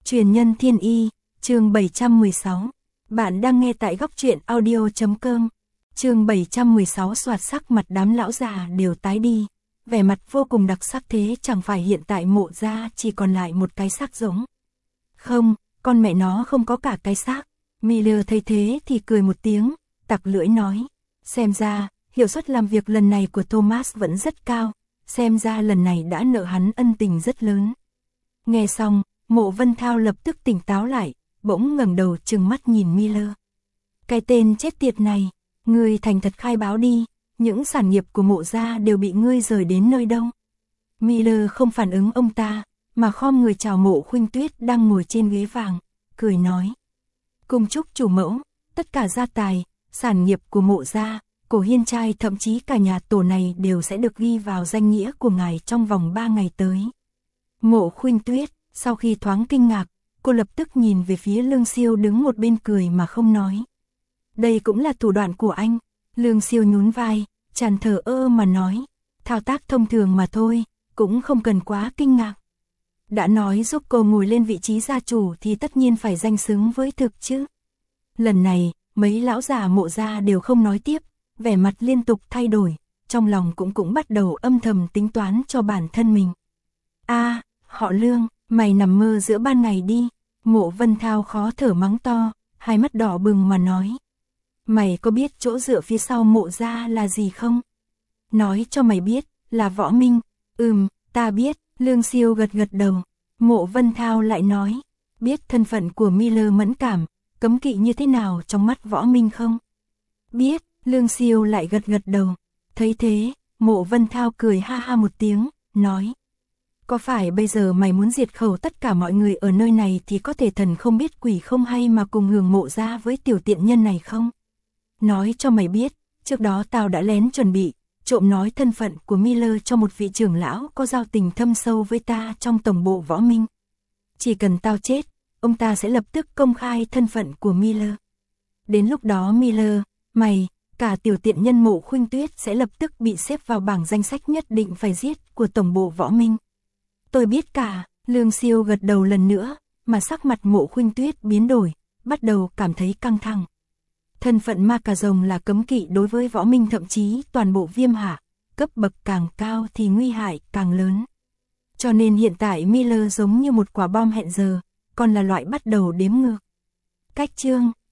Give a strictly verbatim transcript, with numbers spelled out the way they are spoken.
Truyền nhân thiên y, chương bảy trăm mười sáu. Bạn đang nghe tại góc truyện audio chấm com. Chương bảy trăm mười sáu. Soạt sắc mặt đám lão già đều tái đi, vẻ mặt vô cùng đặc sắc. Thế chẳng phải hiện tại Mộ gia chỉ còn lại một cái xác giống? Không, con mẹ nó không có cả cái xác. Miller thấy thế thì cười một tiếng, tặc lưỡi nói, xem ra hiệu suất làm việc lần này của Thomas vẫn rất cao, xem ra lần này đã nợ hắn ân tình rất lớn. Nghe xong, Mộ Vân Thao lập tức tỉnh táo lại, bỗng ngẩng đầu trừng mắt nhìn Miller. Cái tên chết tiệt này, ngươi thành thật khai báo đi, những sản nghiệp của Mộ gia đều bị ngươi rời đến nơi đâu? Miller không phản ứng ông ta, mà khom người chào Mộ Khuynh Tuyết đang ngồi trên ghế vàng, cười nói: "Cung chúc chủ mẫu, tất cả gia tài, sản nghiệp của Mộ gia, Cổ Hiên trai thậm chí cả nhà tổ này đều sẽ được ghi vào danh nghĩa của ngài trong vòng ba ngày tới." Mộ Khuynh Tuyết sau khi thoáng kinh ngạc, cô lập tức nhìn về phía Lương Siêu đứng một bên cười mà không nói. Đây cũng là thủ đoạn của anh. Lương Siêu nhún vai, tràn thờ ơ mà nói, thao tác thông thường mà thôi, cũng không cần quá kinh ngạc. Đã nói giúp cô ngồi lên vị trí gia chủ thì tất nhiên phải danh xứng với thực chứ. Lần này, mấy lão già Mộ gia đều không nói tiếp, vẻ mặt liên tục thay đổi, trong lòng cũng cũng bắt đầu âm thầm tính toán cho bản thân mình. A, họ Lương, mày nằm mơ giữa ban ngày đi. Mộ Vân Thao khó thở mắng to, hai mắt đỏ bừng mà nói. Mày có biết chỗ dựa phía sau Mộ gia là gì không? Nói cho mày biết, là Võ Minh. Ừm, ta biết. Lương Siêu gật gật đầu. Mộ Vân Thao lại nói, biết thân phận của Miller mẫn cảm, cấm kỵ như thế nào trong mắt Võ Minh không? Biết. Lương Siêu lại gật gật đầu. Thấy thế, Mộ Vân Thao cười ha ha một tiếng, nói, có phải bây giờ mày muốn diệt khẩu tất cả mọi người ở nơi này thì có thể thần không biết quỷ không hay mà cùng hưởng Mộ gia với tiểu tiện nhân này không? Nói cho mày biết, trước đó tao đã lén chuẩn bị, trộm nói thân phận của Miller cho một vị trưởng lão có giao tình thâm sâu với ta trong tổng bộ Võ Minh. Chỉ cần tao chết, ông ta sẽ lập tức công khai thân phận của Miller. Đến lúc đó Miller, mày, cả tiểu tiện nhân Mộ Khuynh Tuyết sẽ lập tức bị xếp vào bảng danh sách nhất định phải giết của tổng bộ Võ Minh. Tôi biết cả. Lương Siêu gật đầu lần nữa, mà sắc mặt Mộ Khuynh Tuyết biến đổi, bắt đầu cảm thấy căng thẳng. Thân phận ma cà rồng là cấm kỵ đối với Võ Minh, thậm chí toàn bộ Viêm Hạ, cấp bậc càng cao thì nguy hại càng lớn. Cho nên hiện tại Miller giống như một quả bom hẹn giờ, còn là loại bắt đầu đếm ngược. Cách chương